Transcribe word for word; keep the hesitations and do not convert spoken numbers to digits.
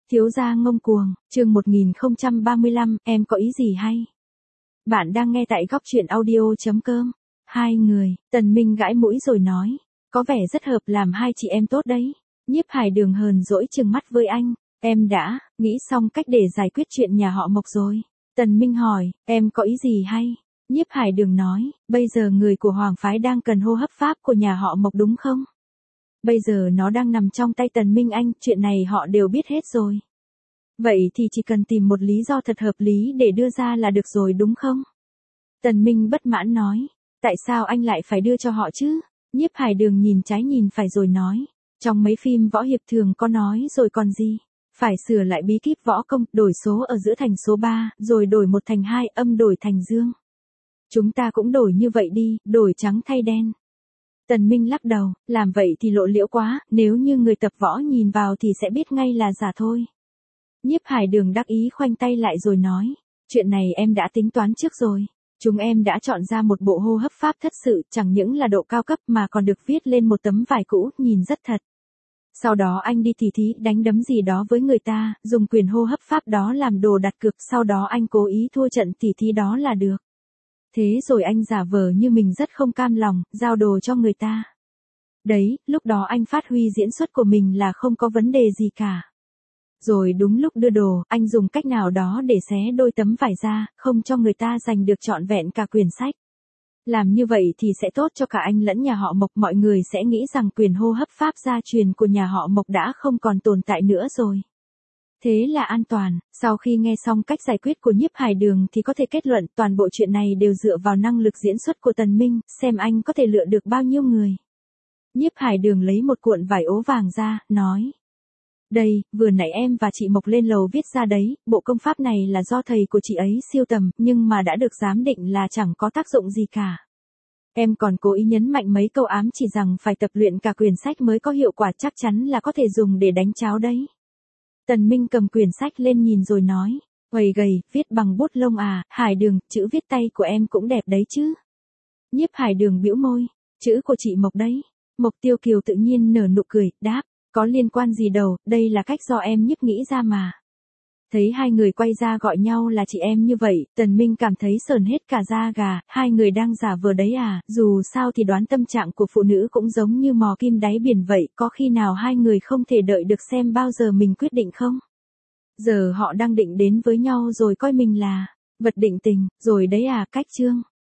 Thiếu gia ngông cuồng, chương một nghìn không trăm ba mươi lăm, em có ý gì hay? Bạn đang nghe tại góc truyện audio.com. Hai người, Tần Minh gãi mũi rồi nói, có vẻ rất hợp làm hai chị em tốt đấy. Nhiếp Hải Đường hờn dỗi trừng mắt với anh, em đã nghĩ xong cách để giải quyết chuyện nhà họ Mộc rồi. Tần Minh hỏi, em có ý gì hay? Nhiếp Hải Đường nói, bây giờ người của Hoàng phái đang cần hô hấp pháp của nhà họ Mộc đúng không? Bây giờ nó đang nằm trong tay Tần Minh anh, chuyện này họ đều biết hết rồi. Vậy thì chỉ cần tìm một lý do thật hợp lý để đưa ra là được rồi đúng không? Tần Minh bất mãn nói, tại sao anh lại phải đưa cho họ chứ? Nhiếp Hải Đường nhìn trái nhìn phải rồi nói, trong mấy phim võ hiệp thường có nói rồi còn gì? Phải sửa lại bí kíp võ công, đổi số ở giữa thành số ba, rồi đổi một thành hai, âm đổi thành dương. Chúng ta cũng đổi như vậy đi, đổi trắng thay đen. Tần Minh lắc đầu, làm vậy thì lộ liễu quá, nếu như người tập võ nhìn vào thì sẽ biết ngay là giả thôi. Nhiếp Hải Đường đắc ý khoanh tay lại rồi nói, chuyện này em đã tính toán trước rồi. Chúng em đã chọn ra một bộ hô hấp pháp thất sự, chẳng những là độ cao cấp mà còn được viết lên một tấm vải cũ, nhìn rất thật. Sau đó anh đi tỉ thí đánh đấm gì đó với người ta, dùng quyền hô hấp pháp đó làm đồ đặt cược, sau đó anh cố ý thua trận tỉ thí đó là được. Thế rồi anh giả vờ như mình rất không cam lòng, giao đồ cho người ta. Đấy, lúc đó anh phát huy diễn xuất của mình là không có vấn đề gì cả. Rồi đúng lúc đưa đồ, anh dùng cách nào đó để xé đôi tấm vải ra, không cho người ta giành được trọn vẹn cả quyển sách. Làm như vậy thì sẽ tốt cho cả anh lẫn nhà họ Mộc, mọi người sẽ nghĩ rằng quyền hô hấp pháp gia truyền của nhà họ Mộc đã không còn tồn tại nữa rồi. Thế là an toàn. Sau khi nghe xong cách giải quyết của Nhiếp Hải Đường thì có thể kết luận toàn bộ chuyện này đều dựa vào năng lực diễn xuất của Tần Minh, xem anh có thể lựa được bao nhiêu người. Nhiếp Hải Đường lấy một cuộn vải ố vàng ra, nói. Đây, vừa nãy em và chị Mộc lên lầu viết ra đấy, bộ công pháp này là do thầy của chị ấy siêu tầm, nhưng mà đã được giám định là chẳng có tác dụng gì cả. Em còn cố ý nhấn mạnh mấy câu ám chỉ rằng phải tập luyện cả quyển sách mới có hiệu quả, chắc chắn là có thể dùng để đánh cháo đấy. Tần Minh cầm quyển sách lên nhìn rồi nói, gầy gầy, viết bằng bút lông à, Hải Đường, chữ viết tay của em cũng đẹp đấy chứ. Nhiếp Hải Đường bĩu môi, chữ của chị Mộc đấy. Mộc Tiêu Kiều tự nhiên nở nụ cười, đáp, có liên quan gì đâu, đây là cách do em Nhiếp nghĩ ra mà. Thấy hai người quay ra gọi nhau là chị em như vậy, Tần Minh cảm thấy sờn hết cả da gà, hai người đang giả vờ đấy à, dù sao thì đoán tâm trạng của phụ nữ cũng giống như mò kim đáy biển vậy, có khi nào hai người không thể đợi được xem bao giờ mình quyết định không? Giờ họ đang định đến với nhau rồi coi mình là vật định tình, rồi đấy à, cách chương.